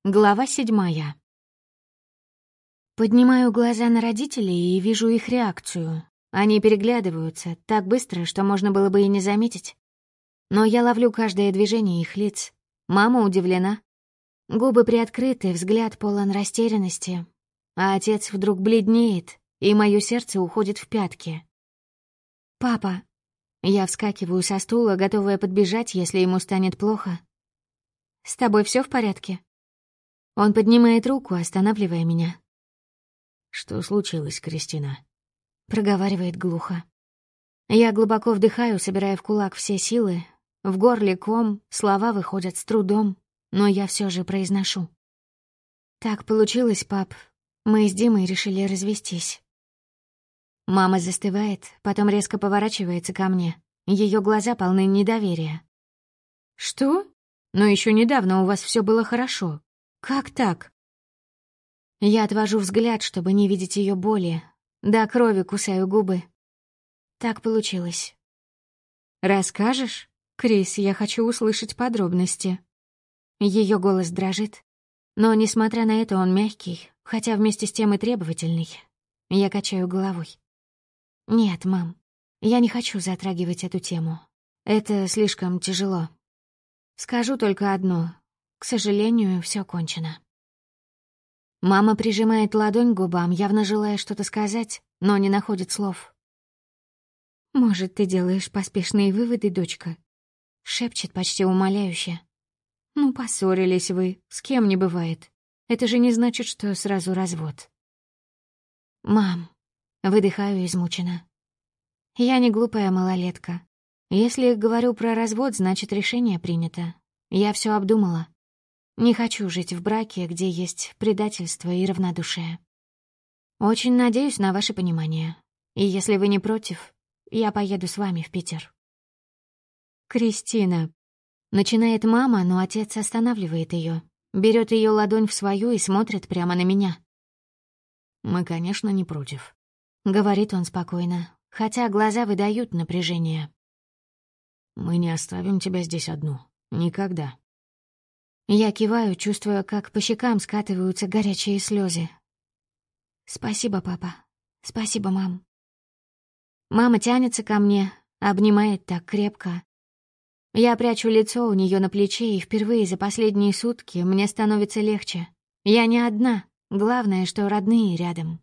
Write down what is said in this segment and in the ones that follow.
Глава 7. Поднимаю глаза на родителей и вижу их реакцию. Они переглядываются так быстро, что можно было бы и не заметить. Но я ловлю каждое движение их лиц. Мама удивлена. Губы приоткрыты, взгляд полон растерянности. А отец вдруг бледнеет, и мое сердце уходит в пятки. «Папа!» Я вскакиваю со стула, готовая подбежать, если ему станет плохо. «С тобой все в порядке?» Он поднимает руку, останавливая меня. «Что случилось, Кристина?» Проговаривает глухо. Я глубоко вдыхаю, собирая в кулак все силы. В горле ком, слова выходят с трудом, но я все же произношу. «Так получилось, пап. Мы с Димой решили развестись». Мама застывает, потом резко поворачивается ко мне. Ее глаза полны недоверия. «Что? Но еще недавно у вас все было хорошо. Как так?» Я отвожу взгляд, чтобы не видеть ее боли. До крови кусаю губы. Так получилось. «Расскажешь? Крис, я хочу услышать подробности». Ее голос дрожит. Но, несмотря на это, он мягкий, хотя вместе с тем и требовательный. Я качаю головой. «Нет, мам, я не хочу затрагивать эту тему. Это слишком тяжело. Скажу только одно. К сожалению, все кончено». Мама прижимает ладонь к губам, явно желая что-то сказать, но не находит слов. «Может, ты делаешь поспешные выводы, дочка?» — шепчет почти умоляюще. «Ну, поссорились вы, с кем не бывает. Это же не значит, что сразу развод». «Мам», — выдыхаю измученно. «Я не глупая малолетка. Если говорю про развод, значит, решение принято. Я все обдумала. Не хочу жить в браке, где есть предательство и равнодушие. Очень надеюсь на ваше понимание. И если вы не против, я поеду с вами в Питер». «Кристина», — начинает мама, но отец останавливает ее, берет ее ладонь в свою и смотрит прямо на меня. «Мы, конечно, не против», — говорит он спокойно, хотя глаза выдают напряжение. «Мы не оставим тебя здесь одну. Никогда». Я киваю, чувствуя, как по щекам скатываются горячие слезы. «Спасибо, папа. Спасибо, мам». Мама тянется ко мне, обнимает так крепко. Я прячу лицо у нее на плече, и впервые за последние сутки мне становится легче. Я не одна, главное, что родные рядом.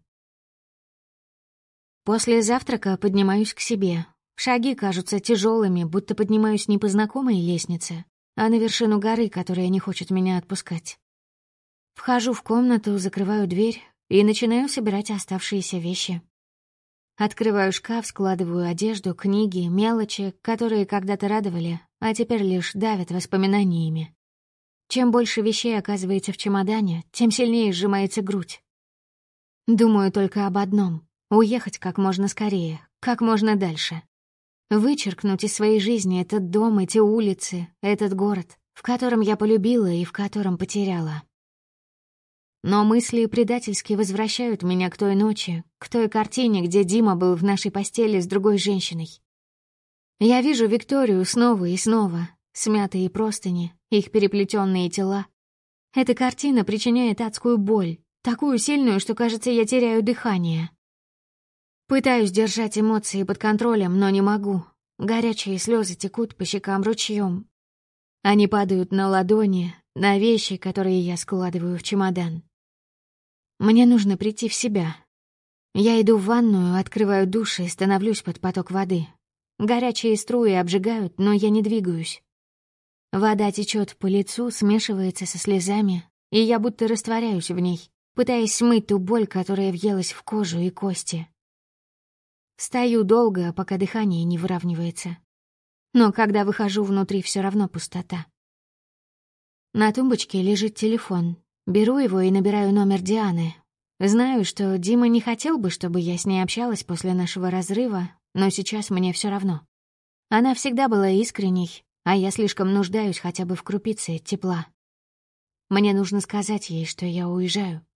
После завтрака поднимаюсь к себе. Шаги кажутся тяжелыми, будто поднимаюсь не по знакомой лестнице, а на вершину горы, которая не хочет меня отпускать. Вхожу в комнату, закрываю дверь и начинаю собирать оставшиеся вещи. Открываю шкаф, складываю одежду, книги, мелочи, которые когда-то радовали, а теперь лишь давят воспоминаниями. Чем больше вещей оказывается в чемодане, тем сильнее сжимается грудь. Думаю только об одном — уехать как можно скорее, как можно дальше. Вычеркнуть из своей жизни этот дом, эти улицы, этот город, в котором я полюбила и в котором потеряла. Но мысли предательски возвращают меня к той ночи, к той картине, где Дима был в нашей постели с другой женщиной. Я вижу Викторию снова и снова, смятые простыни, их переплетенные тела. Эта картина причиняет адскую боль, такую сильную, что, кажется, я теряю дыхание. Пытаюсь держать эмоции под контролем, но не могу. Горячие слезы текут по щекам ручьем. Они падают на ладони, на вещи, которые я складываю в чемодан. Мне нужно прийти в себя. Я иду в ванную, открываю душ и становлюсь под поток воды. Горячие струи обжигают, но я не двигаюсь. Вода течет по лицу, смешивается со слезами, и я будто растворяюсь в ней, пытаясь смыть ту боль, которая въелась в кожу и кости. Стою долго, пока дыхание не выравнивается. Но когда выхожу, внутри все равно пустота. На тумбочке лежит телефон. Беру его и набираю номер Дианы. Знаю, что Дима не хотел бы, чтобы я с ней общалась после нашего разрыва, но сейчас мне все равно. Она всегда была искренней, а я слишком нуждаюсь хотя бы в крупице тепла. Мне нужно сказать ей, что я уезжаю.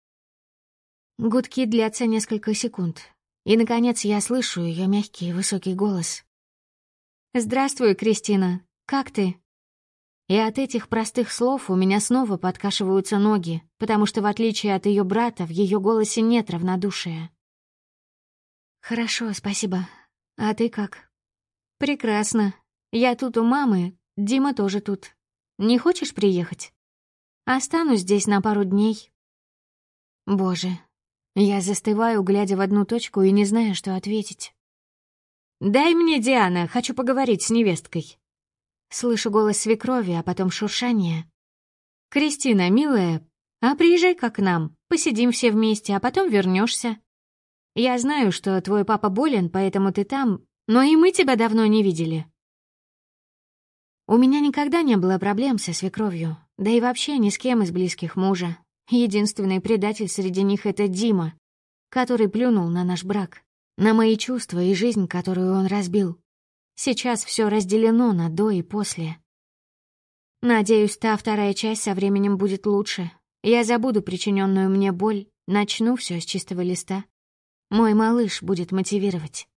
Гудки длятся несколько секунд. И, наконец, я слышу ее мягкий высокий голос. «Здравствуй, Кристина. Как ты?» И от этих простых слов у меня снова подкашиваются ноги, потому что, в отличие от ее брата, в ее голосе нет равнодушия. «Хорошо, спасибо. А ты как?» «Прекрасно. Я тут у мамы, Дима тоже тут. Не хочешь приехать? Останусь здесь на пару дней». Боже, я застываю, глядя в одну точку и не зная, что ответить. «Дай мне, Диана, хочу поговорить с невесткой». Слышу голос свекрови, а потом шуршание. «Кристина, милая, а приезжай-ка к нам, посидим все вместе, а потом вернешься. Я знаю, что твой папа болен, поэтому ты там, но и мы тебя давно не видели». У меня никогда не было проблем со свекровью, да и вообще ни с кем из близких мужа. Единственный предатель среди них — это Дима, который плюнул на наш брак, на мои чувства и жизнь, которую он разбил. Сейчас все разделено на до и после. Надеюсь, та вторая часть со временем будет лучше. Я забуду причиненную мне боль, начну все с чистого листа. Мой малыш будет мотивировать.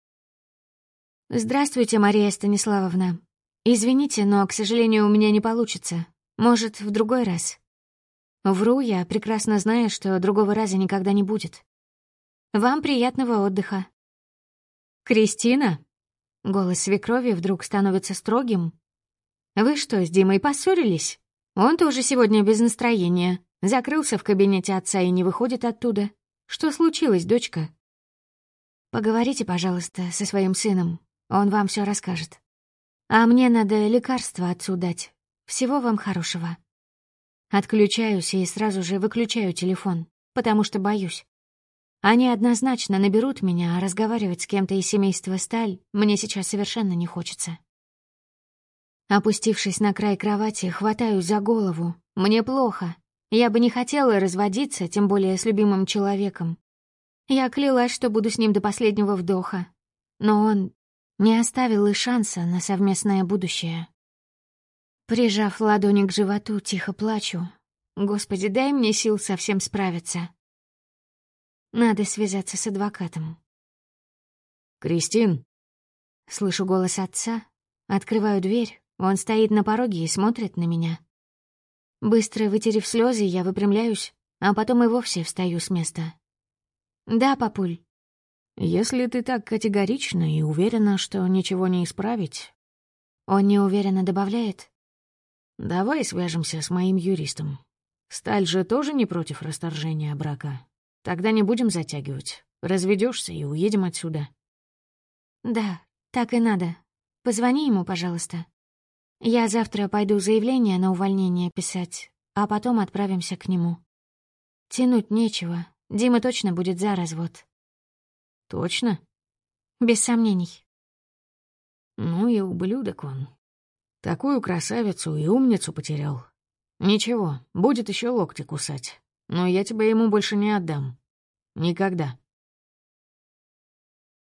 «Здравствуйте, Мария Станиславовна. Извините, но, к сожалению, у меня не получится. Может, в другой раз?» Вру я, прекрасно зная, что другого раза никогда не будет. «Вам приятного отдыха». «Кристина?» Голос свекрови вдруг становится строгим. «Вы что, с Димой поссорились? Он тоже сегодня без настроения. Закрылся в кабинете отца и не выходит оттуда. Что случилось, дочка?» «Поговорите, пожалуйста, со своим сыном. Он вам все расскажет. А мне надо лекарство отцу дать. Всего вам хорошего». Отключаюсь и сразу же выключаю телефон, потому что боюсь. Они однозначно наберут меня, а разговаривать с кем-то из семейства Сталь мне сейчас совершенно не хочется. Опустившись на край кровати, хватаюсь за голову. Мне плохо. Я бы не хотела разводиться, тем более с любимым человеком. Я клялась, что буду с ним до последнего вдоха. Но он не оставил и шанса на совместное будущее. Прижав ладони к животу, тихо плачу. Господи, дай мне сил со всем справиться. Надо связаться с адвокатом. «Кристин!» Слышу голос отца, открываю дверь, он стоит на пороге и смотрит на меня. Быстро вытерев слезы, я выпрямляюсь, а потом и вовсе встаю с места. «Да, папуль». «Если ты так категорична и уверена, что ничего не исправить...» Он неуверенно добавляет. «Давай свяжемся с моим юристом. Сталь же тоже не против расторжения брака. Тогда не будем затягивать. Разведешься и уедем отсюда». «Да, так и надо. Позвони ему, пожалуйста. Я завтра пойду заявление на увольнение писать, а потом отправимся к нему. Тянуть нечего. Дима точно будет за развод». «Точно?» «Без сомнений». «Ну и ублюдок он. Такую красавицу и умницу потерял. Ничего, будет еще локти кусать. Но я тебя ему больше не отдам. Никогда».